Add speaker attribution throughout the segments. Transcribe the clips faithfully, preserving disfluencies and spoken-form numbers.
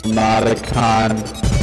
Speaker 1: Nauticon.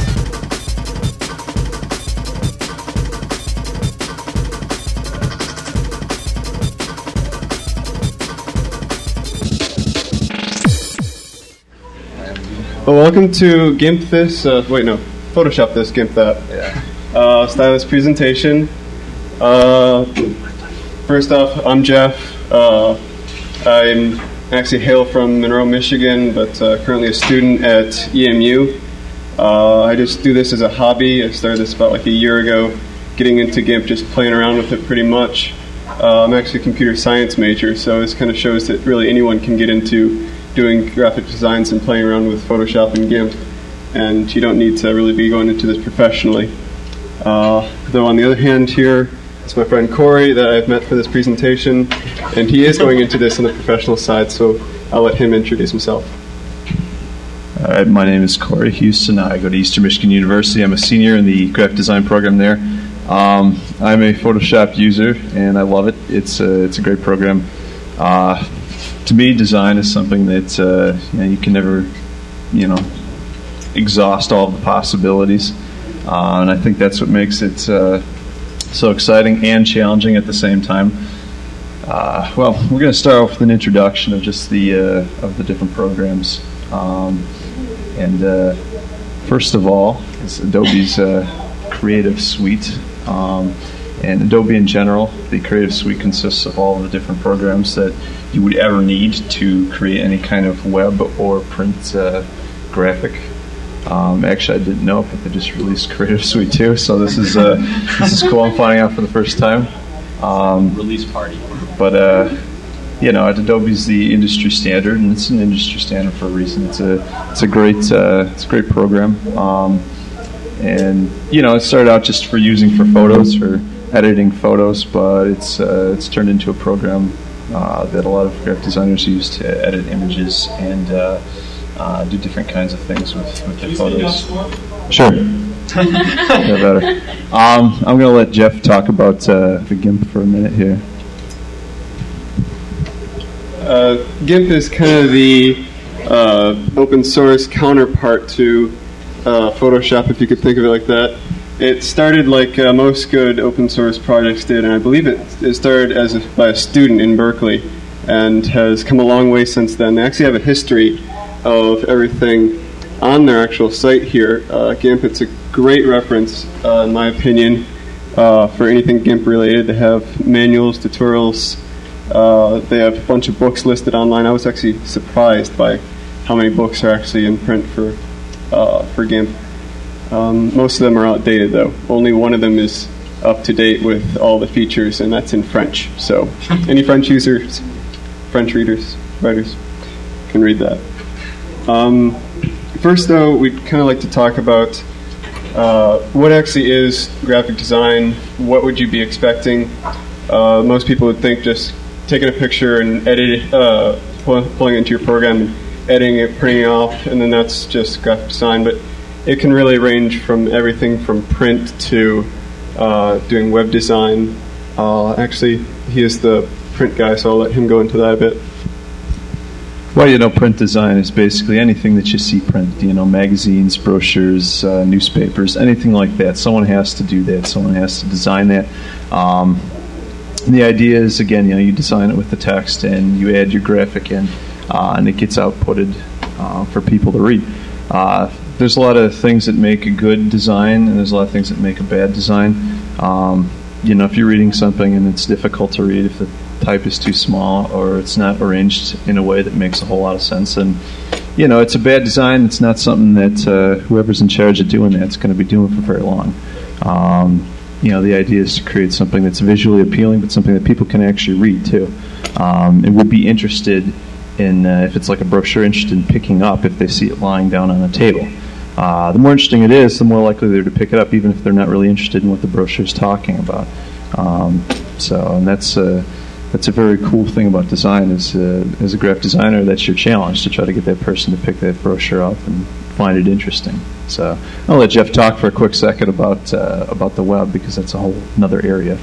Speaker 2: Well, welcome to GIMP this, uh, wait no, Photoshop this, GIMP that. Yeah. Uh, stylus presentation. Uh, first off, I'm Jeff. Uh, I'm actually hail from Monroe, Michigan, but uh, currently a student at E M U. Uh, I just do this as a hobby. I started this about like a year ago, getting into GIMP, just playing around with it pretty much. Uh, I'm actually a computer science major, so this kind of shows that really anyone can get into doing graphic designs and playing around with Photoshop and GIMP, and you don't need to really be going into this professionally. Uh, though on the other hand here, it's my friend Corey that I've met for this presentation, and he is going into this on the professional side, so I'll let him introduce himself.
Speaker 3: All right, my name is Corey Houston. I go to Eastern Michigan University. I'm a senior in the graphic design program there. Um, I'm a Photoshop user, and I love it. It's a, it's a great program. Uh, To me, design is something that uh, you know, you can never, you know, exhaust all of the possibilities, uh, and I think that's what makes it uh, so exciting and challenging at the same time. Uh, well, we're going to start off with an introduction of just the uh, of the different programs, um, and uh, first of all is Adobe's uh, Creative Suite. Um, And Adobe in general, the Creative Suite consists of all the different programs that you would ever need to create any kind of web or print uh, graphic. Um, actually, I didn't know, but they just released Creative Suite too, so this is uh, this is cool. I'm finding out for the first time. Um,
Speaker 4: Release party.
Speaker 3: But uh, you know, Adobe's the industry standard, and it's an industry standard for a reason. It's a it's a great uh, it's a great program, um, and you know, it started out just for using for photos for editing photos, but it's uh, it's turned into a program uh, that a lot of graphic designers use to edit images and uh, uh, do different kinds of things with, with their photos. Sure. Yeah, better. Um, I'm going to let Jeff talk about uh, the GIMP for a minute here.
Speaker 2: Uh, GIMP is kind of the uh, open source counterpart to uh, Photoshop, if you could think of it like that. It started like uh, most good open source projects did, and I believe it, it started as a, by a student in Berkeley and has come a long way since then. They actually have a history of everything on their actual site here. Uh, GIMP, it's a great reference, uh, in my opinion, uh, for anything GIMP related. They have manuals, tutorials, uh, they have a bunch of books listed online. I was actually surprised by how many books are actually in print for, uh, for GIMP. Um, most of them are outdated, though. Only one of them is up to date with all the features, and that's in French. So, any French users, French readers, writers, can read that. Um, first, though, we'd kind of like to talk about uh, what actually is graphic design. What would you be expecting? Uh, most people would think just taking a picture and edit, uh, pulling it into your program, and editing it, printing it off, and then that's just graphic design. But it can really range from everything from print to uh, doing web design. Uh, actually, he is the print guy, so I'll let him go into that a bit.
Speaker 3: Well, you know, print design is basically anything that you see print. You know, magazines, brochures, uh, newspapers, anything like that. Someone has to do that. Someone has to design that. Um, the idea is, again, you know, you design it with the text and you add your graphic in, uh, and it gets outputted uh, for people to read. Uh, There's a lot of things that make a good design, and there's a lot of things that make a bad design. Um, you know, if you're reading something and it's difficult to read, if the type is too small or it's not arranged in a way that makes a whole lot of sense, and you know, it's a bad design. It's not something that uh, whoever's in charge of doing that is going to be doing for very long. Um, you know, the idea is to create something that's visually appealing, but something that people can actually read too, um, and would be interested in, uh, if it's like a brochure, interested in picking up if they see it lying down on a table. Uh, the more interesting it is, the more likely they're to pick it up, even if they're not really interested in what the brochure is talking about. Um, so, and that's uh, that's a very cool thing about design. Is uh, as a graphic designer, that's your challenge, to try to get that person to pick that brochure up and find it interesting. So, I'll let Jeff talk for a quick second about uh, about the web, because that's a whole another area.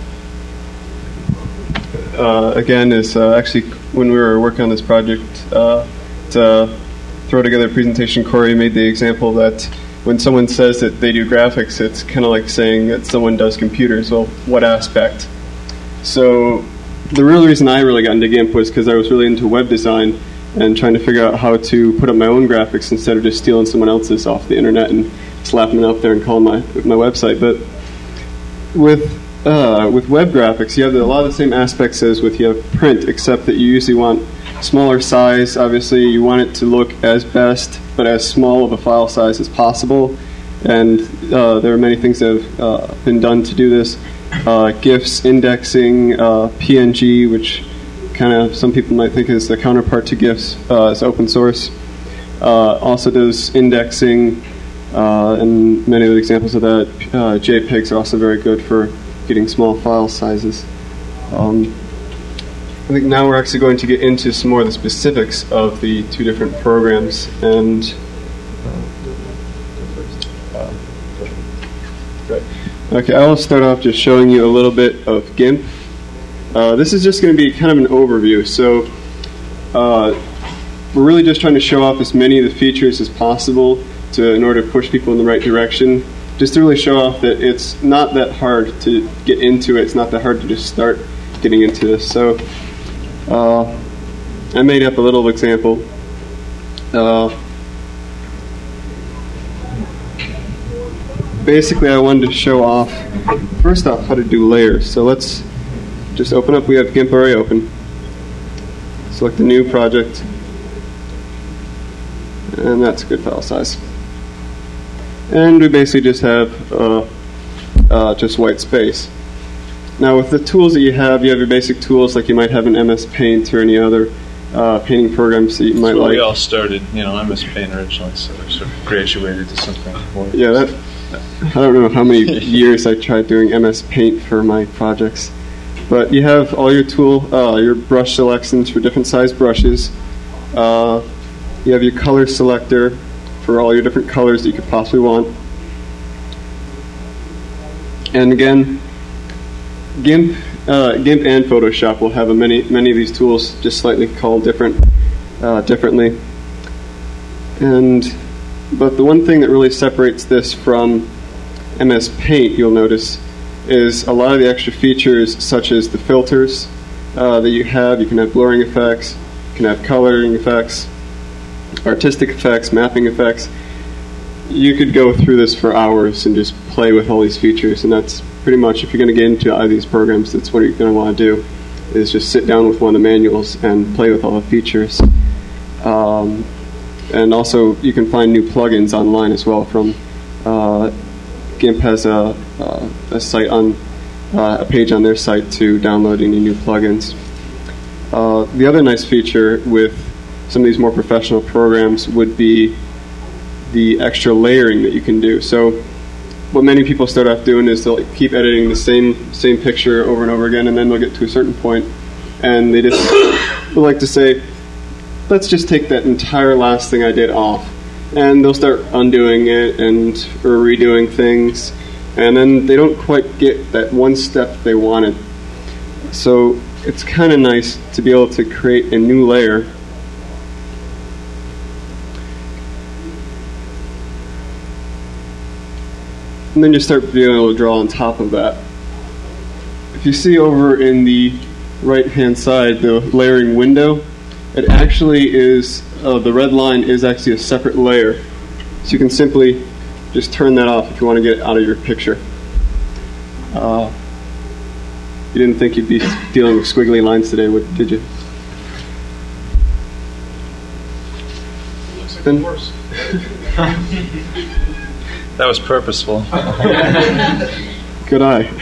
Speaker 2: Uh, again, is uh, actually when we were working on this project, uh, to throw together a presentation. Corey made the example that when someone says that they do graphics, it's kind of like saying that someone does computers. Well, what aspect? So the real reason I really got into GIMP was because I was really into web design and trying to figure out how to put up my own graphics instead of just stealing someone else's off the internet and slapping it up there and calling my my website. But with uh, with web graphics, you have a lot of the same aspects as with you have print, except that you usually want smaller size. Obviously, you want it to look as best, but as small of a file size as possible. And uh, there are many things that have uh, been done to do this. Uh, GIFs, indexing, uh, P N G, which kind of some people might think is the counterpart to GIFs, uh, is open source. Uh, also does indexing, uh, and many of the examples of that. Uh, JPEGs are also very good for getting small file sizes. Um, I think now we're actually going to get into some more of the specifics of the two different programs. And uh, right. Okay, I will start off just showing you a little bit of GIMP. Uh, this is just going to be kind of an overview. So uh, we're really just trying to show off as many of the features as possible to, in order to push people in the right direction. Just to really show off that it's not that hard to get into it. It's not that hard to just start getting into this. So uh, I made up a little example. Uh, basically, I wanted to show off, first off, how to do layers. So let's just open up. We have GIMP already open. Select the new project. And that's a good file size. And we basically just have uh, uh, just white space. Now with the tools that you have, you have your basic tools like you might have in M S Paint or any other uh, painting programs that you might
Speaker 3: well,
Speaker 2: like.
Speaker 3: We all started, you know, M S Paint originally, so we sort of graduated to something more.
Speaker 2: Yeah, that, I don't know how many years I tried doing M S Paint for my projects. But you have all your tool, uh, your brush selections for different size brushes. Uh, you have your color selector for all your different colors that you could possibly want. And again, GIMP, uh, GIMP and Photoshop will have a many many of these tools, just slightly called different, uh, differently. And but the one thing that really separates this from M S Paint, you'll notice, is a lot of the extra features, such as the filters uh, that you have. You can have blurring effects, you can have coloring effects, artistic effects, mapping effects. You could go through this for hours and just play with all these features, and that's pretty much, if you're going to get into either of these programs, that's what you're going to want to do, is just sit down with one of the manuals and play with all the features. Um, and also, you can find new plugins online as well. From uh, GIMP has a, uh, a site on uh, a page on their site to download any new plugins. Uh, the other nice feature with some of these more professional programs would be the extra layering that you can do. So what many people start off doing is they'll keep editing the same same picture over and over again, and then they'll get to a certain point and they just will like to say, let's just take that entire last thing I did off. And they'll start undoing it and or redoing things, and then they don't quite get that one step they wanted. So it's kind of nice to be able to create a new layer and then just start being able to draw on top of that. If you see over in the right hand side the layering window, it actually is, uh, the red line is actually a separate layer. So you can simply just turn that off if you want to get it out of your picture. Uh, you didn't think you'd be dealing with squiggly lines today, would, did you?
Speaker 1: Looks like it's worse.
Speaker 3: That was purposeful.
Speaker 2: Good eye.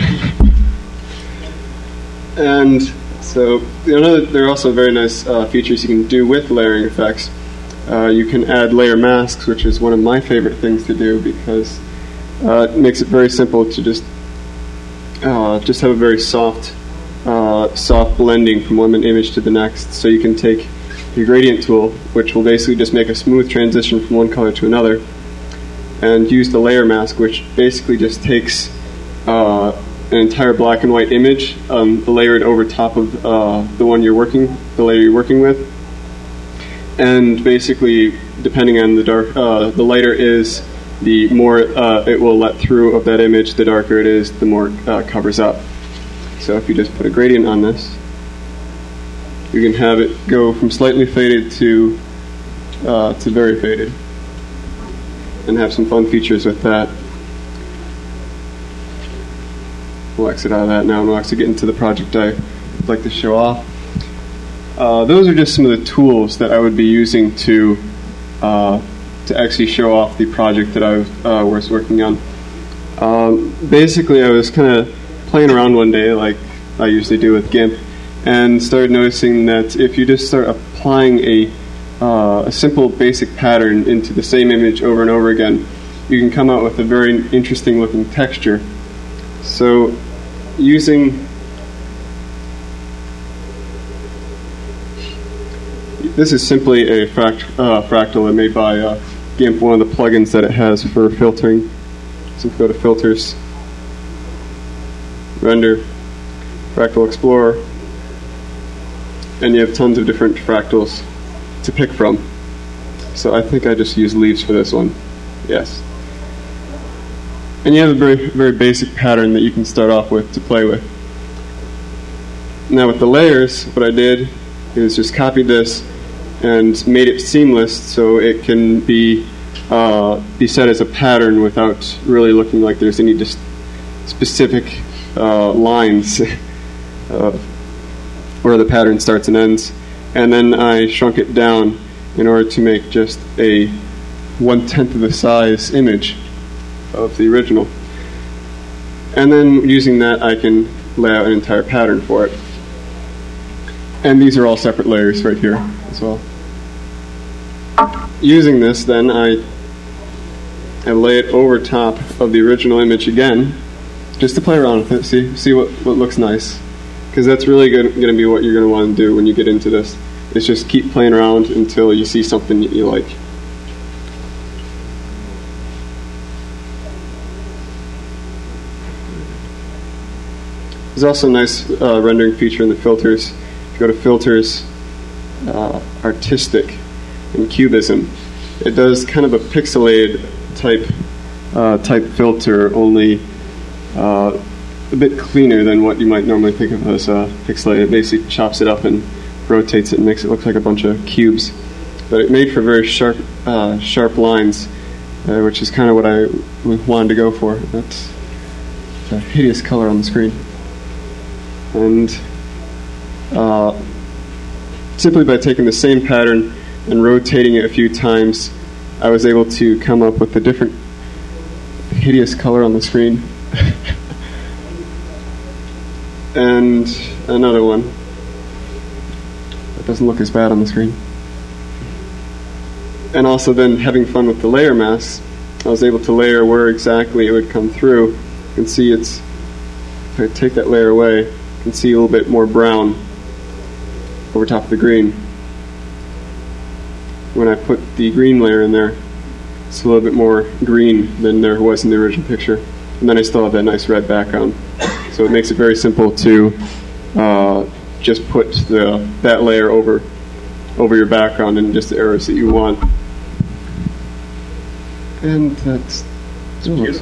Speaker 2: And so, you know, there are also very nice uh, features you can do with layering effects. Uh, you can add layer masks, which is one of my favorite things to do because uh, it makes it very simple to just uh, just have a very soft, uh, soft blending from one image to the next. So you can take your gradient tool, which will basically just make a smooth transition from one color to another, and use the layer mask, which basically just takes uh, an entire black and white image, um, layered over top of uh, the one you're working, the layer you're working with, and basically depending on the dark, uh, the lighter it is, the more uh, it will let through of that image. The darker it is, the more uh, covers up. So if you just put a gradient on this, you can have it go from slightly faded to uh, to very faded, and have some fun features with that. We'll exit out of that now, and we'll actually get into the project I'd like to show off. Uh, those are just some of the tools that I would be using to uh, to actually show off the project that I uh, was working on. Um, basically, I was kind of playing around one day, like I usually do with GIMP, and started noticing that if you just start applying a uh, a simple basic pattern into the same image over and over again, you can come out with a very interesting looking texture. So, using this is simply a fract uh, fractal I made by uh, GIMP, one of the plugins that it has for filtering. So go to Filters, Render, Fractal Explorer, and you have tons of different fractals to pick from. So I think I just use leaves for this one. Yes. And you have a very, very basic pattern that you can start off with to play with. Now with the layers, what I did is just copied this and made it seamless so it can be uh, be set as a pattern without really looking like there's any just specific uh, lines uh, where the pattern starts and ends. And then I shrunk it down in order to make just a one-tenth of the size image of the original. And then using that I can lay out an entire pattern for it. And these are all separate layers right here as well. Using this, then I, I lay it over top of the original image again, just to play around with it, see see what, what looks nice. Because that's really going to be what you're going to want to do when you get into this, is just keep playing around until you see something that you like. There's also a nice uh, rendering feature in the filters. If you go to Filters, uh, Artistic, and Cubism, it does kind of a pixelated type uh, type filter, only uh, a bit cleaner than what you might normally think of as uh, pixelated. It basically chops it up and rotates it and makes it look like a bunch of cubes. But it made for very sharp uh, sharp lines, uh, which is kind of what I wanted to go for. That's a hideous color on the screen. And uh, simply by taking the same pattern and rotating it a few times, I was able to come up with a different hideous color on the screen. And another one that doesn't look as bad on the screen. And also then having fun with the layer masks, I was able to layer where exactly it would come through. You can see it's, if I take that layer away, you can see a little bit more brown over top of the green. When I put the green layer in there, it's a little bit more green than there was in the original picture. And then I still have that nice red background. So it makes it very simple to uh, just put the that layer over over your background and just the areas that you want. And that's it looks,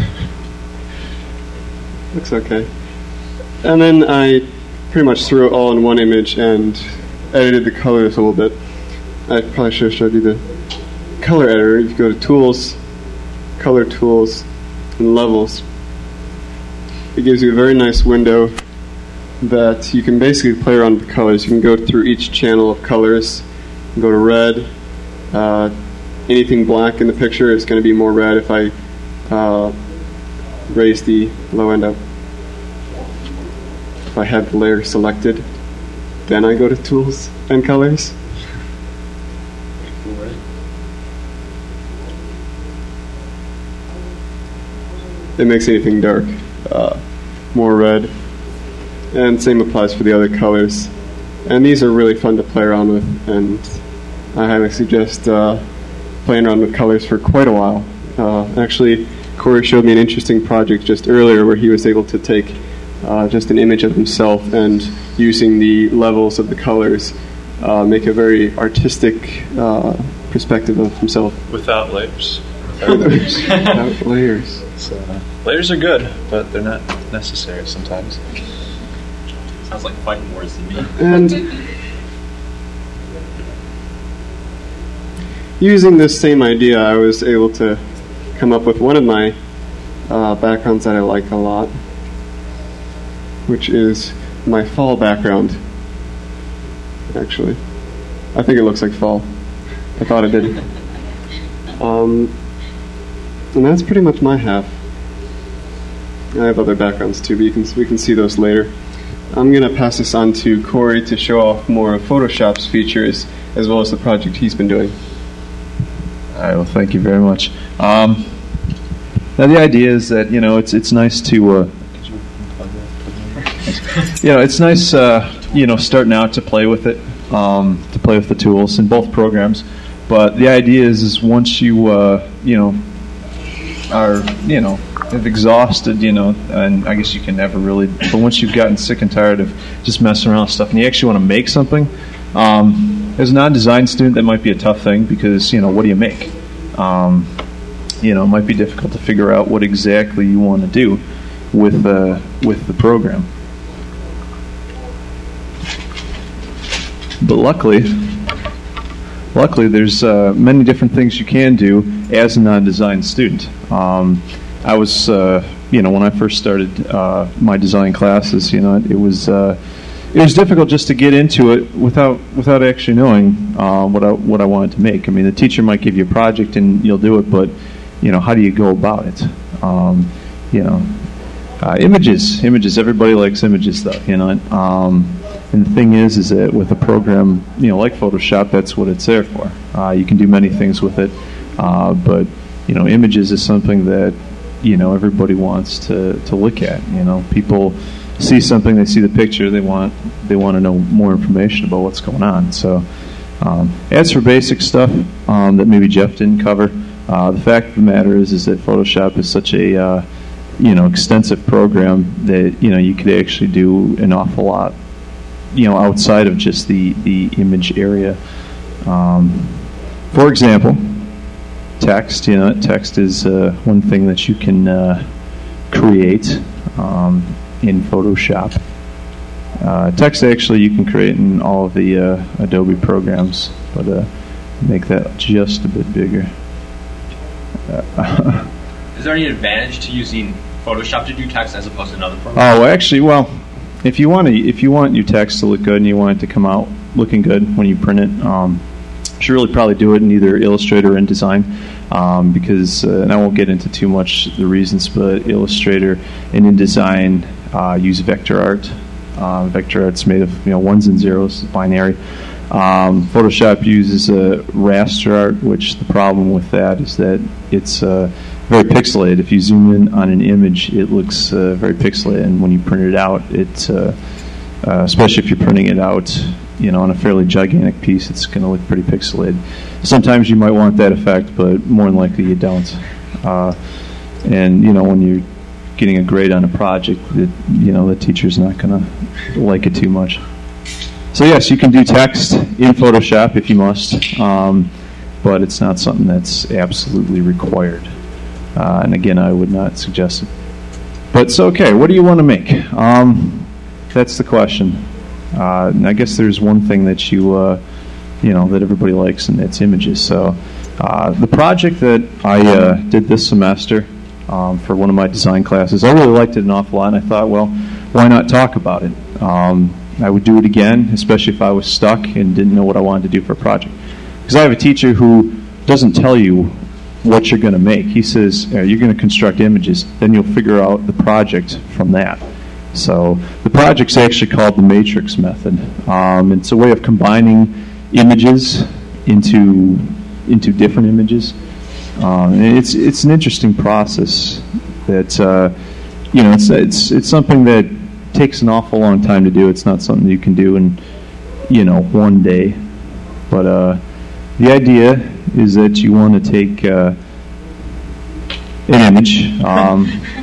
Speaker 2: looks okay. And then I pretty much threw it all in one image and edited the colors a little bit. I probably should have showed you the color editor. You go to Tools, Color Tools, and Levels. It gives you a very nice window that you can basically play around with the colors. You can go through each channel of colors. You can go to red. Uh, anything black in the picture is going to be more red if I uh, raise the low end up. If I have the layer selected, then I go to Tools and Colors. It makes anything dark uh, more red, and same applies for the other colors. And these are really fun to play around with, and I highly suggest uh, playing around with colors for quite a while. Uh, actually, Corey showed me an interesting project just earlier where he was able to take uh, just an image of himself and using the levels of the colors uh, make a very artistic uh, perspective of himself.
Speaker 1: Without layers. Without layers.
Speaker 2: Without layers.
Speaker 1: So, layers are good, but they're not necessary sometimes.
Speaker 4: Sounds like fighting words to me.
Speaker 2: And using this same idea, I was able to come up with one of my uh, backgrounds that I like a lot, which is my fall background. Actually, I think it looks like fall. I thought it did. Um, and that's pretty much my half. I have other backgrounds too, but you can, we can see those later. I'm going to pass this on to Corey to show off more of Photoshop's features as well as the project he's been doing.
Speaker 3: All right, well, thank you very much. Um, now, the idea is that, you know, it's it's nice to, uh, you know, it's nice, uh, you know, starting out to play with it, um, to play with the tools in both programs. But the idea is, is once you, uh, you know, are, you know, have exhausted, you know, and I guess you can never really, but once you've gotten sick and tired of just messing around with stuff and you actually want to make something, um, as a non-design student, that might be a tough thing because, you know, what do you make? Um, you know, it might be difficult to figure out what exactly you want to do with, uh, with the program. But luckily, luckily there's uh, many different things you can do as a non-design student. Um, I was, uh, you know, when I first started uh, my design classes, you know, it, it was uh, it was difficult just to get into it without without actually knowing uh, what I what I wanted to make. I mean, the teacher might give you a project and you'll do it, but you know, how do you go about it? Um, you know, uh, images, images. Everybody likes images, though. You know, um, and the thing is, is that with a program, you know, like Photoshop, that's what it's there for. Uh, you can do many things with it, uh, but you know, images is something that, you know, everybody wants to, to look at. You know, people see something, they see the picture, they want they want to know more information about what's going on. So, um, as for basic stuff um, that maybe Jeff didn't cover, uh, the fact of the matter is is that Photoshop is such a uh, you know, extensive program that, you know, you could actually do an awful lot, you know, outside of just the the image area. Um, for example, text, you know, text is uh, one thing that you can uh, create um, in Photoshop. Uh, text actually you can create in all of the uh, Adobe programs, but uh, make that just a bit bigger. Uh,
Speaker 4: Is there any advantage to using Photoshop to do text as opposed to another program?
Speaker 3: Oh, well, actually, well, if you want to, if you want your text to look good and you want it to come out looking good when you print it, um, you should really probably do it in either Illustrator or InDesign, um, because, uh, and I won't get into too much the reasons, but Illustrator and InDesign uh, use vector art. Uh, vector art's made of, you know, ones and zeros, binary. Um, Photoshop uses uh, raster art, which the problem with that is that it's uh, very pixelated. If you zoom in on an image, it looks uh, very pixelated, and when you print it out, it, uh, uh, especially if you're printing it out, you know, on a fairly gigantic piece, it's going to look pretty pixelated. Sometimes you might want that effect, but more than likely you don't. Uh, and you know, when you're getting a grade on a project, it, you know, the teacher's not going to like it too much. So yes, you can do text in Photoshop if you must, um, but it's not something that's absolutely required. Uh, and again, I would not suggest it. But so, okay, what do you want to make? Um, that's the question. Uh, and I guess there's one thing that you, uh, you know, that everybody likes, and it's images. So uh, the project that I uh, did this semester um, for one of my design classes, I really liked it an awful lot, and I thought, well, why not talk about it? Um, I would do it again, especially if I was stuck and didn't know what I wanted to do for a project. Because I have a teacher who doesn't tell you what you're going to make. He says, uh, you're going to construct images, then you'll figure out the project from that. So the project's actually called the matrix method. Um, it's a way of combining images into into different images. Um, and it's it's an interesting process that, uh, you know, it's it's it's something that takes an awful long time to do. It's not something you can do in, you know, one day. But uh, the idea is that you want to take uh, an image. Um,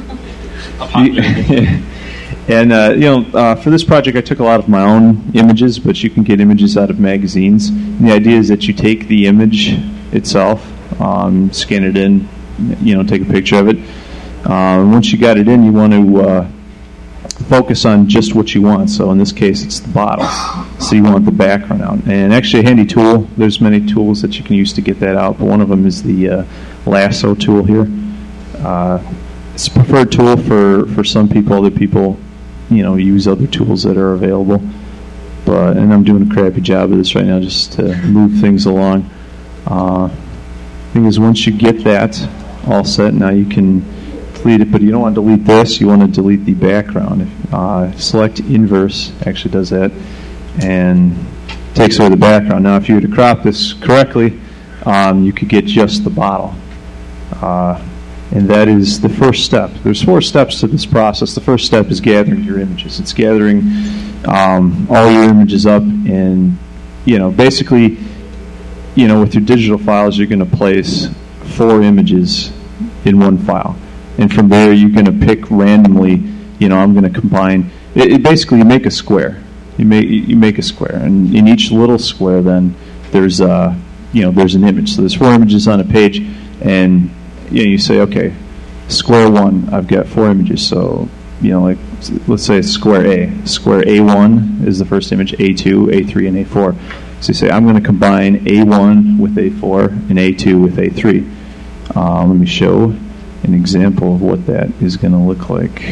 Speaker 3: you, and, uh, you know, uh, for this project I took a lot of my own images, but you can get images out of magazines. And the idea is that you take the image itself, um, scan it in, you know, take a picture of it. Uh, once you got it in, you want to uh, focus on just what you want. So in this case, it's the bottle. So you want the background out. And actually, a handy tool, there's many tools that you can use to get that out, but one of them is the uh, lasso tool here. Uh, it's a preferred tool for, for some people. Other people, you know, use other tools that are available. But and I'm doing a crappy job of this right now just to move things along. Uh, thing is, once you get that all set, now you can delete it, but you don't want to delete this. You want to delete the background. Uh, select inverse, actually does that, and takes away the background. Now, if you were to crop this correctly, um, you could get just the bottle. Uh, and that is the first step. There's four steps to this process. The first step is gathering your images. It's gathering um, all your images up, and, you know, basically, you know, with your digital files, you're going to place four images in one file. And from there, you're going to pick randomly, you know, I'm going to combine, it, it basically, you make a square. You make you make a square. And in each little square, then, there's, uh, you know, there's an image. So there's four images on a page, and, you know, you say, okay, square one, I've got four images. So, you know, like, let's say it's square A. Square A one is the first image, A two, A three, and A four. So you say, I'm going to combine A one with A four and A two with A three. Uh, let me show an example of what that is going to look like,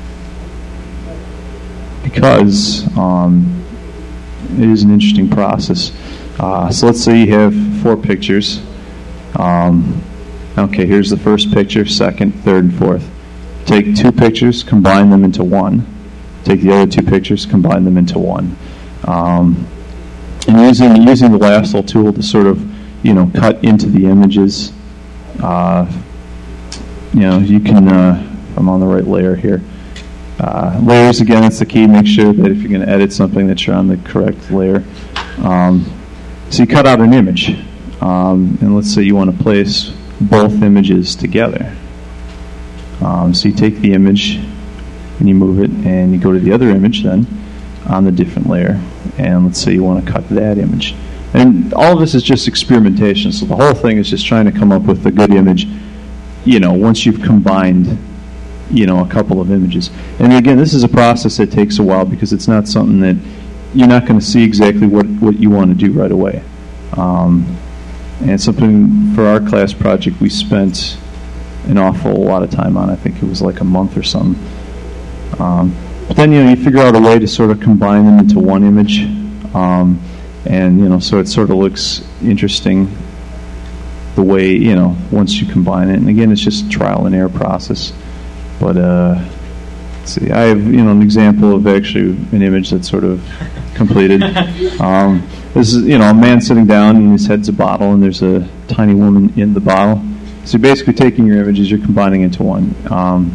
Speaker 3: because um, it is an interesting process. Uh, so let's say you have four pictures. Um, okay, here's the first picture, second, third, and fourth. Take two pictures, combine them into one. Take the other two pictures, combine them into one. Um, and using using the lasso tool to sort of, you know, cut into the images. Uh, You know, you can, uh, I'm on the right layer here. Uh, layers, again, that's the key. Make sure that if you're going to edit something that you're on the correct layer. Um, so you cut out an image. Um, and let's say you want to place both images together. Um, so you take the image and you move it, and you go to the other image then on the different layer. And let's say you want to cut that image. And all of this is just experimentation. So the whole thing is just trying to come up with a good image, you know, once you've combined, you know, a couple of images. And again, this is a process that takes a while, because it's not something that you're not going to see exactly what, what you want to do right away. Um, and something for our class project we spent an awful lot of time on. I think it was like a month or something. Um, but then, you know, you figure out a way to sort of combine them into one image. Um, and, you know, so it sort of looks interesting the way, you know, once you combine it. And again, it's just a trial and error process. But uh, let's see, I have, you know, an example of actually an image that's sort of completed. Um, this is, you know, a man sitting down and his head's a bottle, and there's a tiny woman in the bottle. So you're basically taking your images, you're combining into one. Um,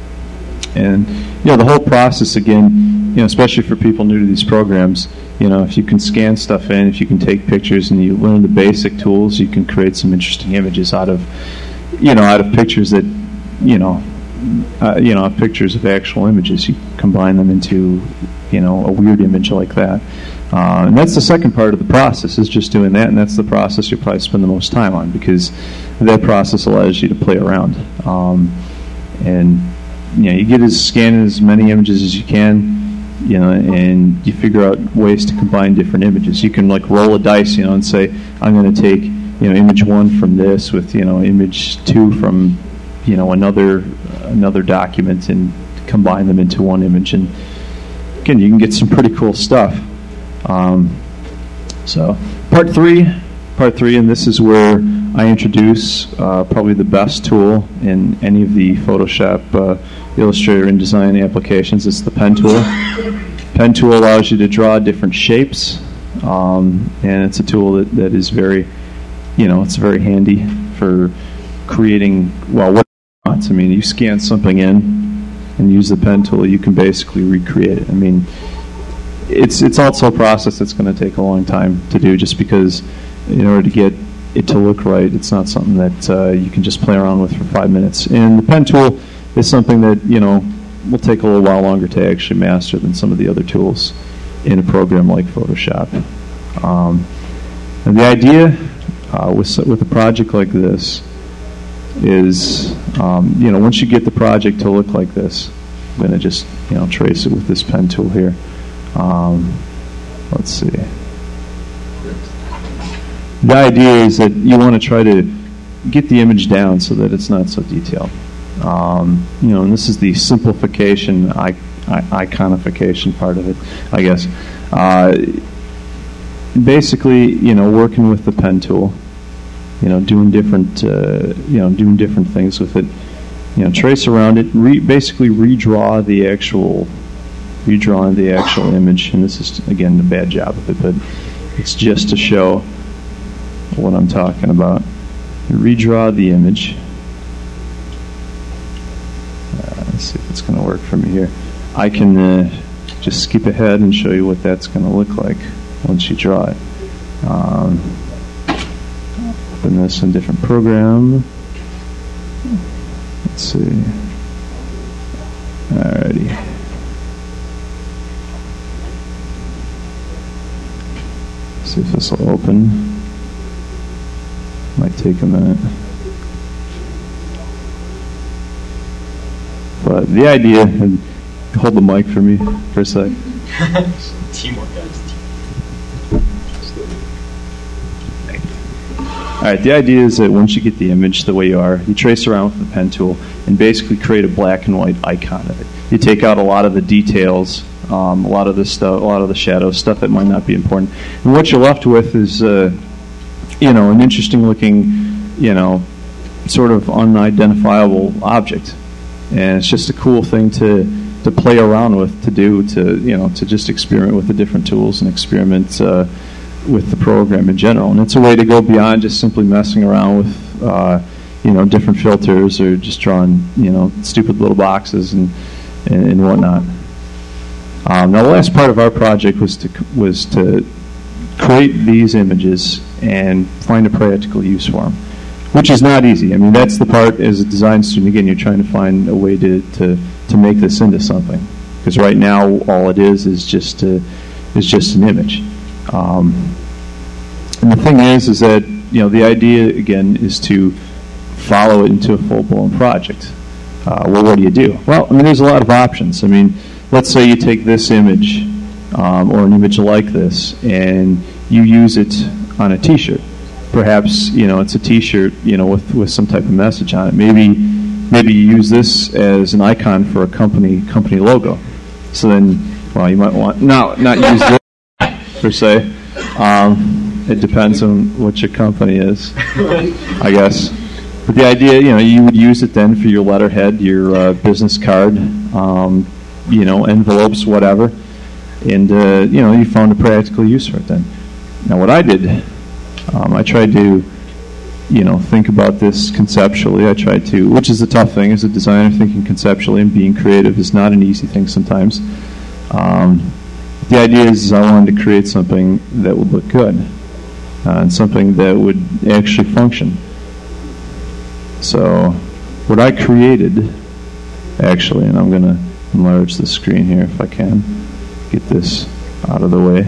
Speaker 3: and, you know, the whole process, again, you know, especially for people new to these programs, you know, if you can scan stuff in, if you can take pictures and you learn the basic tools, you can create some interesting images out of, you know, out of pictures that, you know, uh, you know, pictures of actual images. You combine them into, you know, a weird image like that. Uh, and that's the second part of the process, is just doing that, and that's the process you'll probably spend the most time on, because that process allows you to play around. Um, and, you know, you get as scan as many images as you can, you know, and you figure out ways to combine different images. You can, like, roll a dice, you know, and say, I'm going to take, you know, image one from this with, you know, image two from, you know, another another document, and combine them into one image. And again, you can get some pretty cool stuff. Um, so part three, part three, and this is where I introduce uh, probably the best tool in any of the Photoshop, uh, Illustrator, and Design applications. It's the pen tool. Pen tool allows you to draw different shapes, um, and it's a tool that, that is very, you know, it's very handy for creating, well, what you want. I mean, you scan something in and use the pen tool, you can basically recreate it. I mean, it's it's also a process that's going to take a long time to do, just because in order to get it to look right, it's not something that uh, you can just play around with for five minutes. And the pen tool is something that, you know, will take a little while longer to actually master than some of the other tools in a program like Photoshop. Um, and the idea uh, with with a project like this is, um, you know, once you get the project to look like this, I'm going to just, you know, trace it with this pen tool here. Um, let's see. The idea is that you want to try to get the image down so that it's not so detailed. Um, you know, and this is the simplification, I, I, iconification part of it, I guess. Uh, basically, you know, working with the pen tool, you know, doing different, uh, you know, doing different things with it. You know, trace around it, re- basically redraw the actual, redrawing the actual image. And this is, again, the bad job of it, but it's just to show what I'm talking about. Redraw the image. Uh, let's see if it's going to work for me here. I can uh, just skip ahead and show you what that's going to look like once you draw it. Um, open this in a different program. Let's see. Alrighty. See if this will open. Might take a minute. But the idea, and hold the mic for me for a sec.
Speaker 4: Teamwork, guys.
Speaker 3: Alright, the idea is that once you get the image the way you are, you trace around with the pen tool and basically create a black and white icon of it. You take out a lot of the details, um, a lot of the stuff, a lot of the shadows, stuff that might not be important. And what you're left with is, uh, you know, an interesting looking, you know, sort of unidentifiable object. And it's just a cool thing to, to play around with, to do, to, you know, to just experiment with the different tools and experiment uh, with the program in general. And it's a way to go beyond just simply messing around with, uh, you know, different filters or just drawing, you know, stupid little boxes and, and, and whatnot. Um, now, the last part of our project was to was to create these images and find a practical use for them, which is not easy. I mean, that's the part as a design student. Again, you're trying to find a way to, to, to make this into something, because right now all it is is just a, is just an image. Um, and the thing is, is that, you know, the idea again is to follow it into a full-blown project. Uh, well, what do you do? Well, I mean, there's a lot of options. I mean, let's say you take this image um, or an image like this, and you use it on a T-shirt. Perhaps, you know, it's a T-shirt, you know, with, with some type of message on it. Maybe maybe you use this as an icon for a company company logo. So then, well, you might want not not use this per se. Um, it depends on what your company is, I guess. But the idea, you know, you would use it then for your letterhead, your uh, business card, um, you know, envelopes, whatever. And, uh, you know, you found a practical use for it then. Now, what I did, um, I tried to, you know, think about this conceptually. I tried to, which is a tough thing as a designer, thinking conceptually and being creative is not an easy thing sometimes. Um, the idea is I wanted to create something that would look good uh, and something that would actually function. So what I created, actually, and I'm going to enlarge the screen here if I can, get this out of the way.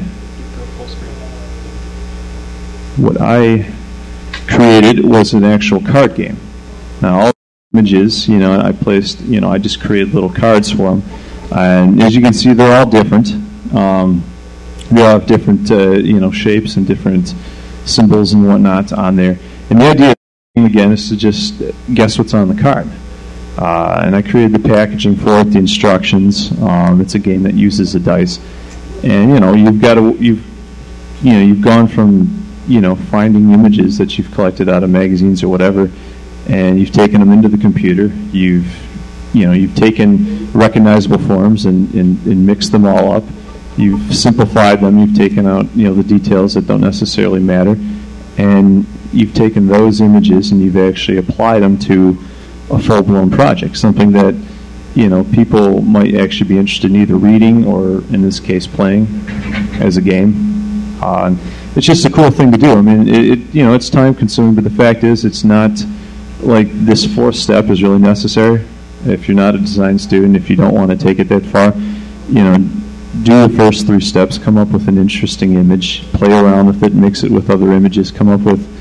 Speaker 3: What I created was an actual card game. Now, all the images, you know, I placed, you know, I just created little cards for them. And as you can see, they're all different. Um, they all have different, uh, you know, shapes and different symbols and whatnot on there. And the idea, again, is to just guess what's on the card. Uh, and I created the packaging for it, the instructions. Um, it's a game that uses the dice. And, you know, you've got to, you've, you know, you've gone from, you know, finding images that you've collected out of magazines or whatever, and you've taken them into the computer. You've, you know, you've taken recognizable forms and, and, and mixed them all up. You've simplified them. You've taken out, you know, the details that don't necessarily matter, and you've taken those images and you've actually applied them to a full-blown project, something that, you know, people might actually be interested in either reading or, in this case, playing as a game. Uh, it's just a cool thing to do. I mean, it, it you know, it's time-consuming, but the fact is, it's not like this fourth step is really necessary. If you're not a design student, if you don't want to take it that far, you know, do the first three steps. Come up with an interesting image, play around with it, mix it with other images, come up with,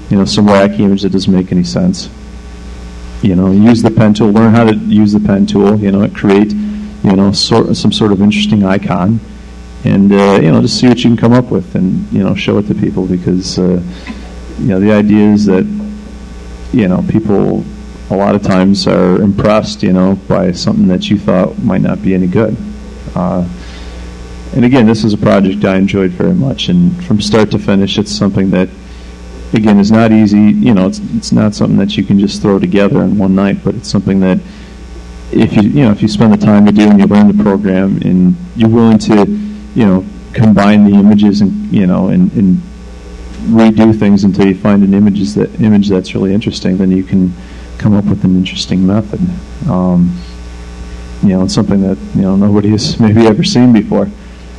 Speaker 3: you know, some wacky image that doesn't make any sense. You know, use the pen tool, learn how to use the pen tool, you know, create, you know, sort some sort of interesting icon, and, uh, you know, just see what you can come up with and, you know, show it to people, because, uh, you know, the idea is that, you know, people a lot of times are impressed, you know, by something that you thought might not be any good. Uh, and again, this is a project I enjoyed very much, and from start to finish, it's something that, again, is not easy. You know, it's it's not something that you can just throw together in one night, but it's something that if you you know if you spend the time to do and you learn the program and you're willing to, you know, combine the images and you know and, and redo things until you find an images that image that's really interesting, then you can come up with an interesting method. Um, you know, it's something that you know nobody has maybe ever seen before.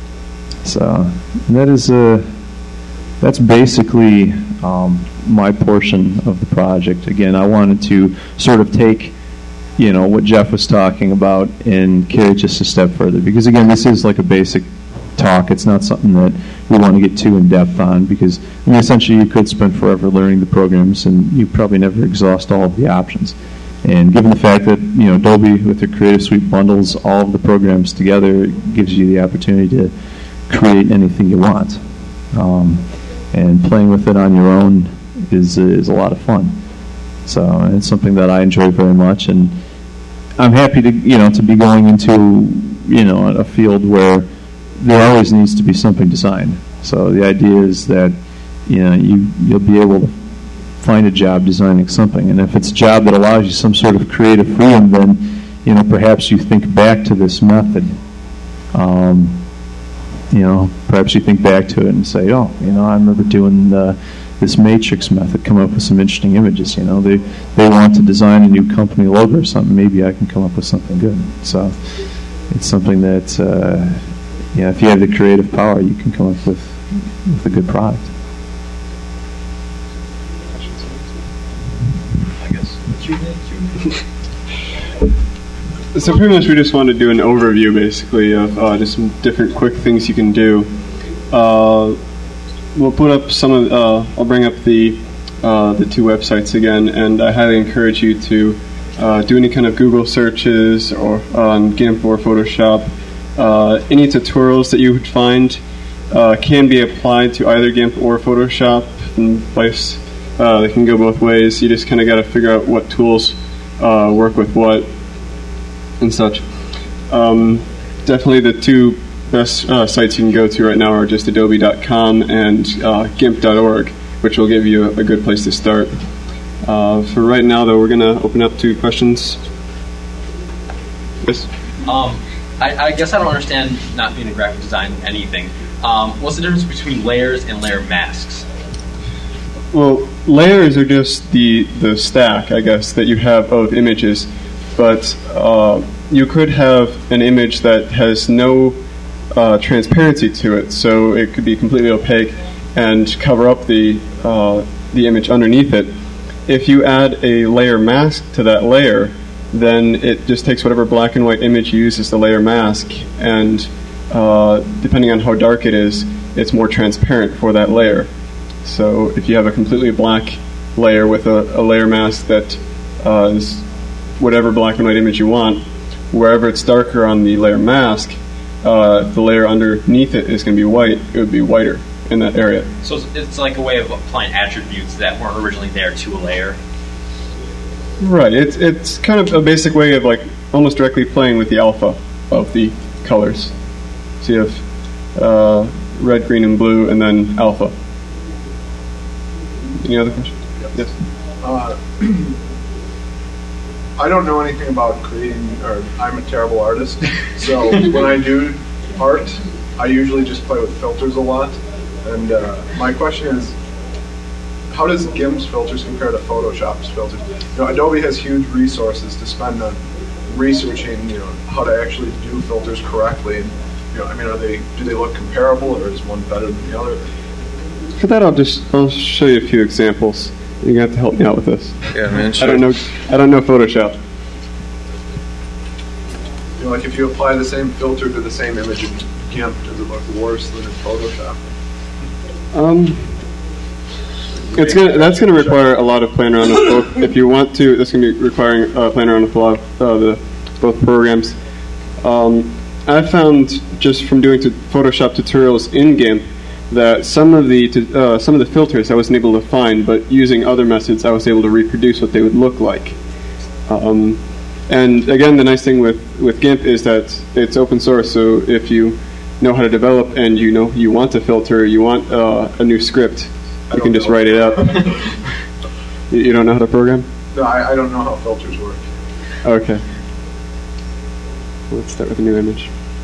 Speaker 3: So that is a. That's basically um, my portion of the project. Again, I wanted to sort of take, you know, what Jeff was talking about and carry it just a step further. Because again, this is like a basic talk. It's not something that we want to get too in depth on. Because I mean, essentially, you could spend forever learning the programs, and you probably never exhaust all of the options. And given the fact that you know Adobe with their Creative Suite bundles all of the programs together, it gives you the opportunity to create anything you want. Um, And playing with it on your own is is a lot of fun. So it's something that I enjoy very much, and I'm happy to you know to be going into you know a field where there always needs to be something designed. So the idea is that you know you you'll be able to find a job designing something, and if it's a job that allows you some sort of creative freedom, then you know perhaps you think back to this method. Um, You know, perhaps you think back to it and say, "Oh, you know, I remember doing uh, this matrix method, come up with some interesting images." You know, they they want to design a new company logo or something. Maybe I can come up with something good. So it's something that, uh, you know, if you have the creative power, you can come up with with a good product.
Speaker 1: I guess.
Speaker 2: So pretty much we just want to do an overview, basically, of uh, just some different quick things you can do. Uh, we'll put up some of. Uh, I'll bring up the uh, the two websites again, and I highly encourage you to uh, do any kind of Google searches or on GIMP or Photoshop. Uh, any tutorials that you would find uh, can be applied to either GIMP or Photoshop, and vice. Uh, they can go both ways. You just kind of got to figure out what tools uh, work with what. And such. Um, definitely the two best uh, sites you can go to right now are just adobe dot com and uh, gimp dot org, which will give you a, a good place to start. Uh, for right now, though, we're going to open up to questions. Yes?
Speaker 4: Um, I, I guess I don't understand, not being a graphic design anything. Um, what's the difference between layers and layer masks?
Speaker 2: Well, layers are just the, the stack, I guess, that you have of images. But uh, you could have an image that has no uh, transparency to it, so it could be completely opaque and cover up the uh, the image underneath it. If you add a layer mask to that layer, then it just takes whatever black and white image you use as the layer mask, and uh, depending on how dark it is, it's more transparent for that layer. So if you have a completely black layer with a, a layer mask that uh, is whatever black and white image you want, wherever it's darker on the layer mask, uh, the layer underneath it is going to be white. It would be whiter in that area.
Speaker 4: So it's, it's like a way of applying attributes that weren't originally there to a layer.
Speaker 2: Right. It's it's kind of a basic way of like almost directly playing with the alpha of the colors. So you have uh, red, green, and blue, and then alpha. Any other questions? Yes.
Speaker 5: Uh, I don't know anything about creating, or I'm a terrible artist, so when I do art, I usually just play with filters a lot. And uh, my question is, how does GIMP's filters compare to Photoshop's filters? You know, Adobe has huge resources to spend on researching, you know, how to actually do filters correctly. And, you know, I mean, are they do they look comparable, or is one better than the other?
Speaker 2: For that, I'll just I'll show you a few examples. You're gonna have to help me out with this.
Speaker 1: Yeah, man. Sure.
Speaker 2: I don't know. I don't know Photoshop.
Speaker 5: You know, like if you apply the same filter to the same image in GIMP, does it look worse than in Photoshop?
Speaker 2: Um, It's gonna that's gonna require a lot of playing around with both. If you want to, that's gonna be requiring uh, playing around with a lot of uh, the both programs. Um, I found just from doing t- Photoshop tutorials in GIMP that some of the t- uh, some of the filters I wasn't able to find, but using other methods I was able to reproduce what they would look like. Um, and again, the nice thing with, with GIMP is that it's open source. So if you know how to develop and you know you want to filter, you want uh, a new script, you can just write it up. you, you don't know how to program?
Speaker 5: No, I, I don't know how filters work.
Speaker 2: Okay. Let's start with a new image.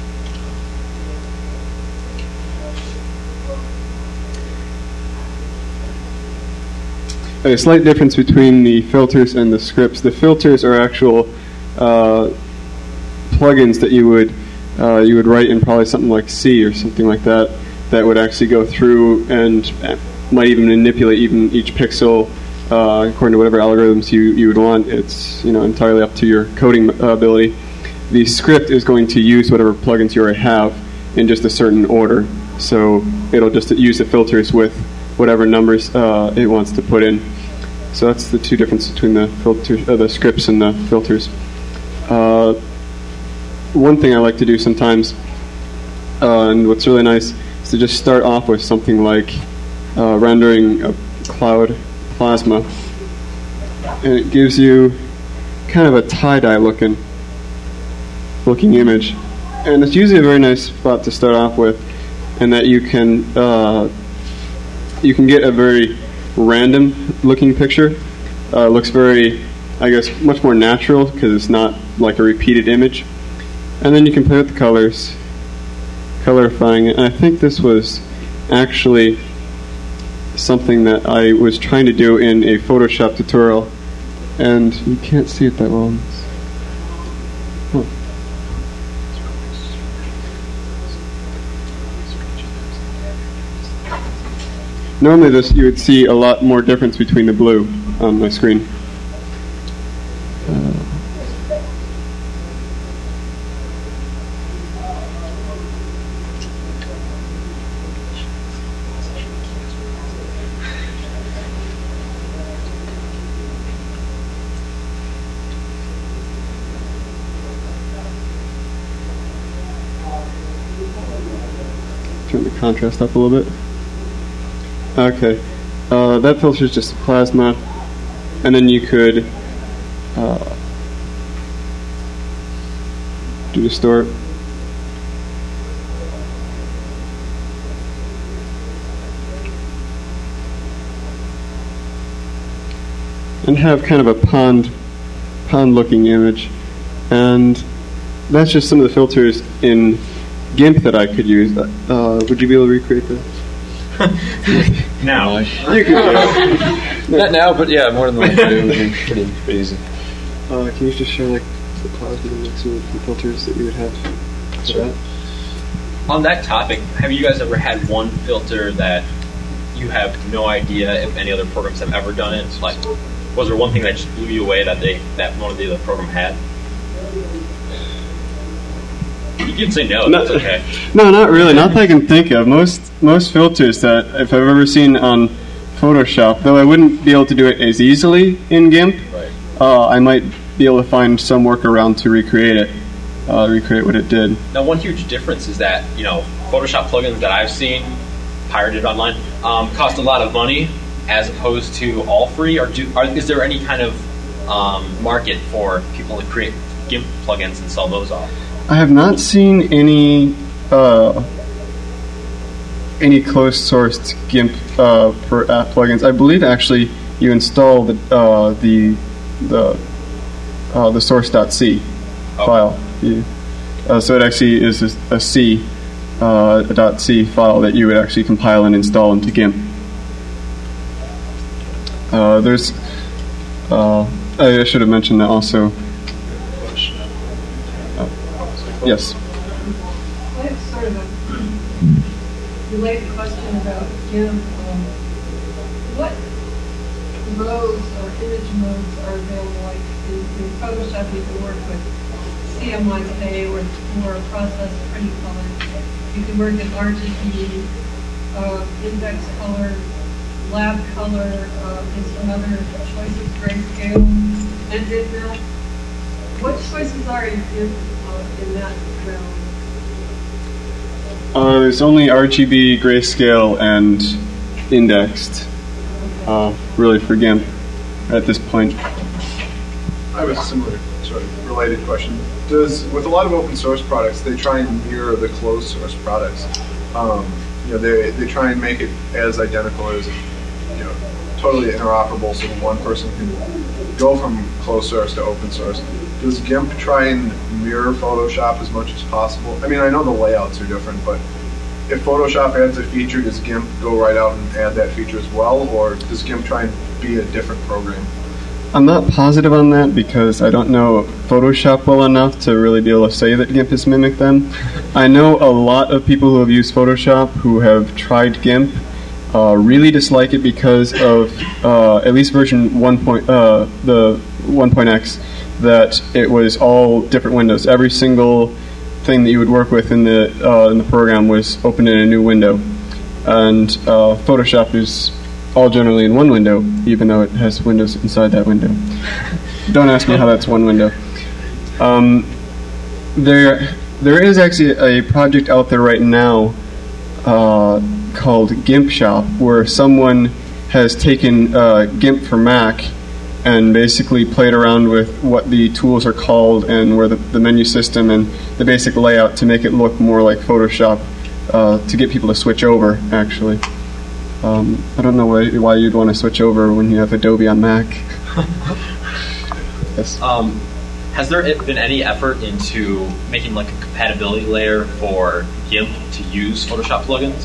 Speaker 2: A slight difference between the filters and the scripts. The filters are actual uh, plugins that you would uh, you would write in probably something like C or something like that, that would actually go through and might even manipulate even each pixel uh, according to whatever algorithms you, you would want. It's you know entirely up to your coding uh, ability. The script is going to use whatever plugins you already have in just a certain order. So it'll just use the filters with whatever numbers uh, it wants to put in. So that's the two differences between the filter, uh, the scripts and the filters. Uh, one thing I like to do sometimes, uh, and what's really nice, is to just start off with something like uh, rendering a cloud plasma, and it gives you kind of a tie-dye looking looking image, and it's usually a very nice spot to start off with, and that you can uh, you can get a very random looking picture. Uh, looks very, I guess, much more natural because it's not like a repeated image. And then you can play with the colors, colorifying it. And I think this was actually something that I was trying to do in a Photoshop tutorial, and you can't see it that well. Huh. Normally this you would see a lot more difference between the blue on my screen. Uh, turn the contrast up a little bit. Okay, uh, that filter is just plasma, and then you could uh, do distort. And have kind of a pond, pond-looking image, and that's just some of the filters in GIMP that I could use. Uh, would you be able to recreate that?
Speaker 4: Now.
Speaker 2: You can do it.
Speaker 1: Not now, but yeah, more than likely it would be pretty, pretty easy.
Speaker 2: Uh, can you just show like the plasma and like some of the filters that you would have for
Speaker 1: Sure.
Speaker 2: that?
Speaker 4: On that topic, have you guys ever had one filter that you have no idea if any other programs have ever done it? Like, was there one thing that just blew you away that they that one of the other program had? You can say no,
Speaker 2: No,
Speaker 4: that's okay.
Speaker 2: no, not really. Not that I can think of. Most most filters that if I've ever seen on Photoshop, though I wouldn't be able to do it as easily in GIMP,
Speaker 4: Right.
Speaker 2: uh, I might be able to find some workaround to recreate it, uh, recreate what it did.
Speaker 4: Now, one huge difference is that, you know, Photoshop plugins that I've seen, pirated online, um, cost a lot of money as opposed to all free. Or do, are, is there any kind of um, market for people to create GIMP plugins and sell those off?
Speaker 2: I have not seen any uh, any closed-sourced GIMP uh, for app plugins. I believe actually you install the uh, the the uh, the source.c
Speaker 4: Oh.
Speaker 2: file. You, uh, so it actually is a, a C uh, a .c file that you would actually compile and install into GIMP. Uh, there's uh, I should have mentioned that also. Yes.
Speaker 6: I have sort of a related question about GIMP. Um, what modes or image modes are available? Like in, in Photoshop, you can work with C M Y K or more process pretty color. You can work in R G B, uh, index color, lab color, uh, and some other choices, grayscale. And in that, what choices are in, in, uh, in that realm?
Speaker 2: Uh, there's only R G B, grayscale, and indexed, uh, really, for GIMP at this point.
Speaker 5: I have a similar sort of related question. Does, with a lot of open source products, they try and mirror the closed source products. Um, you know, they they try and make it as identical as, you know, totally interoperable, so one person can go from closed source to open source. Does GIMP try and mirror Photoshop as much as possible? I mean, I know the layouts are different, but if Photoshop adds a feature, does GIMP go right out and add that feature as well, or does GIMP try and be a different program?
Speaker 2: I'm not positive on that because I don't know Photoshop well enough to really be able to say that GIMP has mimicked them. I know a lot of people who have used Photoshop who have tried GIMP uh, really dislike it because of uh, at least version one. Uh, the one point x, that it was all different windows. Every single thing that you would work with in the uh, in the program was opened in a new window, and uh, Photoshop is all generally in one window, even though it has windows inside that window. Don't ask me how that's one window. Um, there, there is actually a project out there right now uh, called GIMP Shop, where someone has taken uh, GIMP for Mac and basically played around with what the tools are called and where the, the menu system and the basic layout to make it look more like Photoshop, uh, to get people to switch over, actually. Um, I don't know why, why you'd want to switch over when you have Adobe on Mac. Yes.
Speaker 4: Um, has there been any effort into making like a compatibility layer for GIMP to use Photoshop plugins?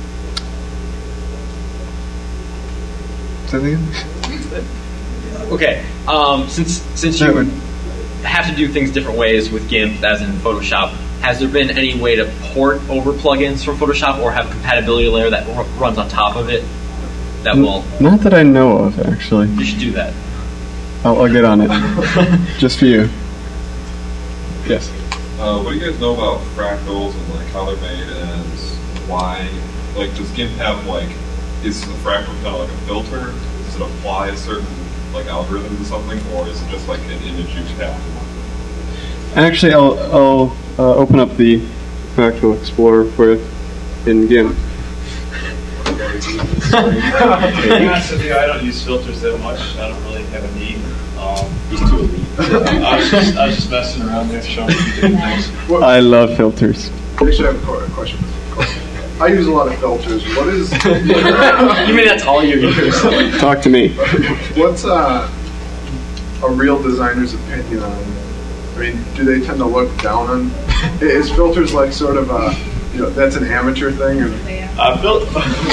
Speaker 2: Say that again?
Speaker 4: Okay, um, since since you
Speaker 2: That would-
Speaker 4: have to do things different ways with GIMP as in Photoshop, has there been any way to port over plugins from Photoshop or have a compatibility layer that r- runs on top of it that will...
Speaker 2: Not that I know of, actually.
Speaker 4: You should do that.
Speaker 2: I'll, I'll get on it. Just for you. Yes.
Speaker 7: Uh, what do you guys know about fractals and like how they're made and why? Like, does GIMP have like, is the fractal kind of like a filter? Does it apply a certain like algorithm to something, or is it just like an image you have to?
Speaker 2: Actually, I'll, I'll uh, open up the Fractal Explorer for you in GIMP.
Speaker 8: To be honest with you, I don't use filters that much. I don't really have a need. Um, He's too elite. I was just, I was just messing around there, showing you different things.
Speaker 5: What,
Speaker 2: I love filters.
Speaker 5: actually, I have a qu- a question. I use a lot of filters. What is
Speaker 4: You mean that's all you use?
Speaker 2: Talk to me.
Speaker 5: what's uh, a real designer's opinion on? I mean, do they tend to look down on? Is filters like sort of a, you know, that's an amateur thing? Or,
Speaker 8: Uh, fil-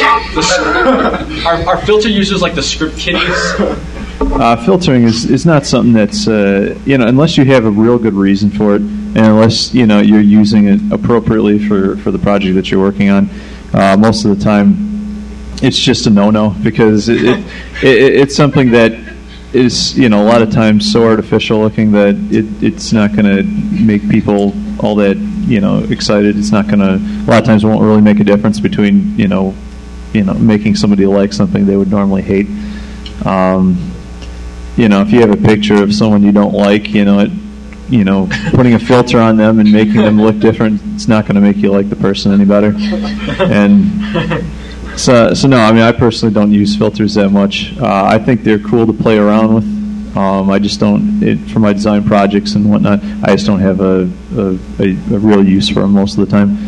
Speaker 4: Are, are filter users like the script kiddies?
Speaker 3: Uh, filtering is, is not something that's, uh, you know, unless you have a real good reason for it, and unless, you know, you're using it appropriately for, for the project that you're working on, uh, most of the time it's just a no-no, because it, it, it it's something that is, you know, a lot of times so artificial looking that it, it's not going to make people all that, you know, excited. It's not going to, a lot of times it won't really make a difference between, you know, you know, making somebody like something they would normally hate. Um, you know, if you have a picture of someone you don't like, you know, it, you know, putting a filter on them and making them look different, it's not going to make you like the person any better. And so, so no, I mean, I personally don't use filters that much. Uh, I think they're cool to play around with. Um, I just don't, it, for my design projects and whatnot, I just don't have a, a, a, a real use for them most of the time.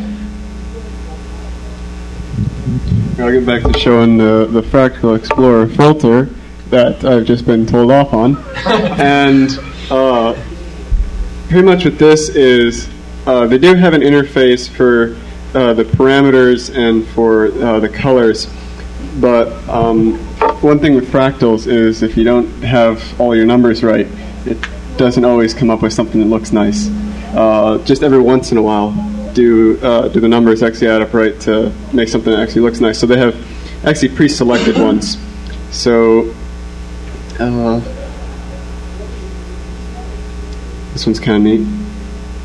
Speaker 2: I'll get back to showing the, the Fractal Explorer filter that I've just been told off on. And uh, pretty much what this is, uh, they do have an interface for uh, the parameters and for uh, the colors. But um, one thing with fractals is if you don't have all your numbers right, it doesn't always come up with something that looks nice. Uh, just every once in a while, do uh, do the numbers actually add up right to make something that actually looks nice. So they have actually pre-selected ones. So uh, this one's kind of neat.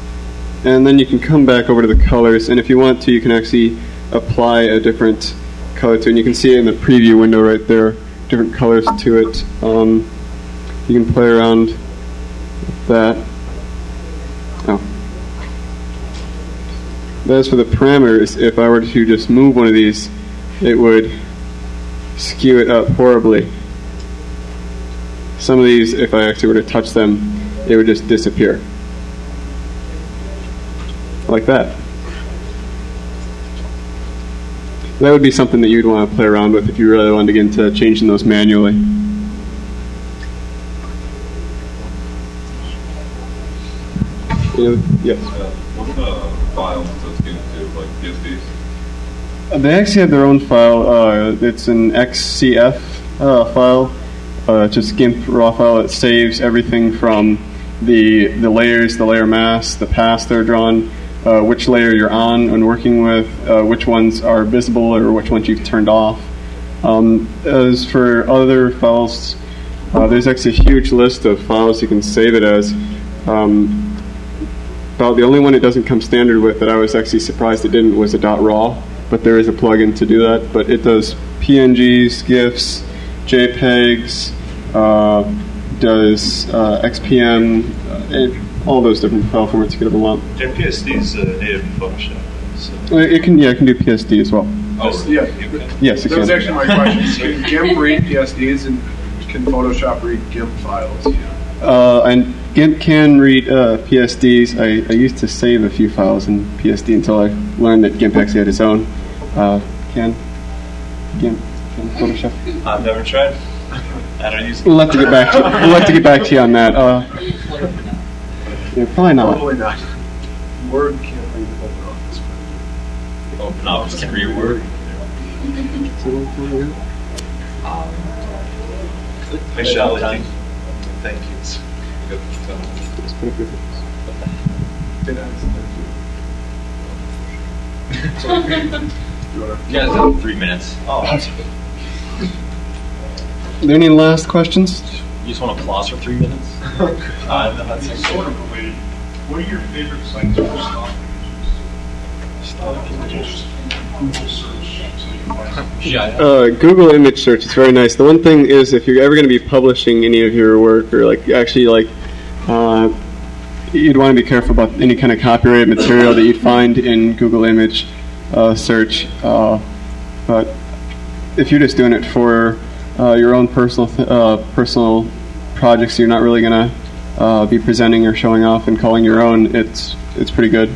Speaker 2: And then you can come back over to the colors, and if you want to, you can actually apply a different color to it. And you can see it in the preview window right there, different colors to it. Um, you can play around with that. Oh. As for the parameters, if I were to just move one of these, it would skew it up horribly. Some of these, if I actually were to touch them, it would just disappear. Like that. That would be something that you'd want to play around with if you really wanted to get into changing those manually. Yeah, yes.
Speaker 7: Uh, what uh, files does GIMP do, like P S Ds?
Speaker 2: Uh, they actually have their own file. Uh, it's an X C F uh, file. Uh, just GIMP raw file. It saves everything from the the layers, the layer mask, the paths that are drawn, uh, which layer you're on and working with, uh, which ones are visible or which ones you've turned off. Um, as for other files, uh, there's actually a huge list of files you can save it as. Um, about the only one it doesn't come standard with that I was actually surprised it didn't was a .raw, but there is a plugin to do that. But it does P N Gs, GIFs, JPEGs, uh, does uh, X P M, uh, it, all those different file formats you could ever want.
Speaker 8: J P S D is uh, native in Photoshop. So.
Speaker 2: It can, yeah, it can do P S D as well.
Speaker 5: Oh, yeah.
Speaker 2: Yes, it
Speaker 5: That was
Speaker 2: can.
Speaker 5: actually my question. Can GIMP read P S Ds and can Photoshop read GIMP files?
Speaker 2: Uh, and GIMP can read uh, P S Ds. I, I used to save a few files in P S D until I learned that GIMP actually had its own. Uh, can GIMP can Photoshop?
Speaker 8: I've never tried. I don't use it.
Speaker 2: We'll have to get back to we'll have to get back to you on that. Uh, yeah, probably not.
Speaker 5: Probably not. Word can't read Open Office.
Speaker 4: Open Office can read Word.
Speaker 8: I shall thank thank yous.
Speaker 4: You guys have three minutes.
Speaker 8: Oh,
Speaker 2: Are there any last questions?
Speaker 4: You just want to applause for three minutes?
Speaker 8: uh, no, that's
Speaker 9: Sort of related. What are your favorite sites for stock images? Stock images. Google search, so you can find
Speaker 4: Yeah.
Speaker 2: Uh, Google image search is very nice. The one thing is, if you're ever going to be publishing any of your work, or like actually like, uh, you'd want to be careful about any kind of copyrighted material that you'd find in Google image uh, search. Uh, but if you're just doing it for uh, your own personal th- uh, personal projects, you're not really going to uh, be presenting or showing off and calling your own. It's it's pretty good.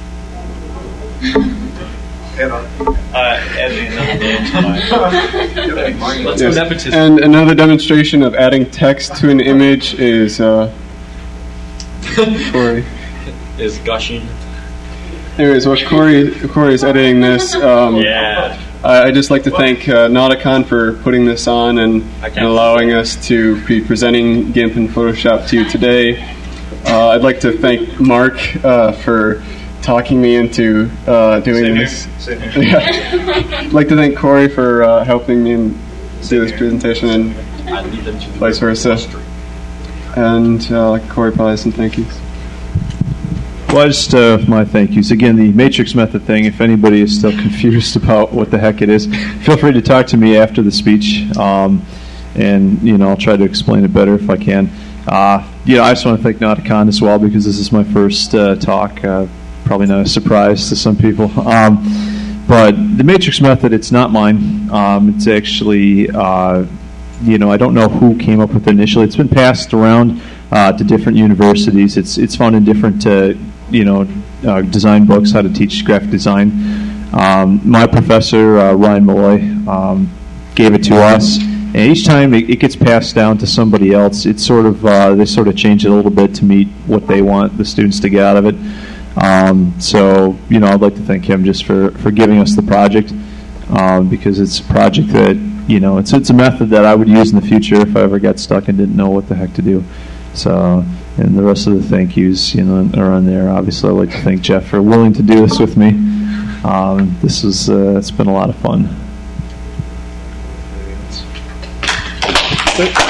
Speaker 5: Anna.
Speaker 8: uh, adding another name to mine.
Speaker 4: Let's
Speaker 2: Yes.
Speaker 4: go nepotism.
Speaker 2: And another demonstration of adding text to an image is uh, Corey.
Speaker 4: Is gushing.
Speaker 2: Anyways, while Corey, Corey is editing this, um,
Speaker 4: Yeah.
Speaker 2: I, I'd just like to thank uh, Nauticon for putting this on and, and allowing us to be presenting GIMP and Photoshop to you today. Uh, I'd like to thank Mark uh, for talking me into uh, doing
Speaker 8: Same
Speaker 2: this.
Speaker 8: here. Same here.
Speaker 2: Yeah. I'd like to thank Corey for uh, helping me and do this presentation, and
Speaker 4: I lead them to the
Speaker 2: vice versa. And uh, like Corey probably has some thank yous.
Speaker 3: Well, just uh, my thank yous. Again, the matrix method thing, if anybody is still confused about what the heck it is, feel free to talk to me after the speech, um, and you know I'll try to explain it better if I can. Uh, you know, I just want to thank Nauticon as well, because this is my first uh, talk. Uh, probably not a surprise to some people. Um, but the matrix method, it's not mine. Um, it's actually, uh, you know, I don't know who came up with it initially. It's been passed around uh, to different universities. It's it's found in different, uh, you know, uh, design books, how to teach graphic design. Um, my professor, uh, Ryan Malloy, um, gave it to us. And each time it, it gets passed down to somebody else, it's sort of, uh, they sort of change it a little bit to meet what they want the students to get out of it. Um, so, you know, I'd like to thank him just for, for giving us the project, um, because it's a project that, you know, it's it's a method that I would use in the future if I ever got stuck and didn't know what the heck to do. So, and the rest of the thank yous, you know, are on there. Obviously, I'd like to thank Jeff for willing to do this with me. Um, this is, uh, it's been a lot of fun.
Speaker 2: Thank you.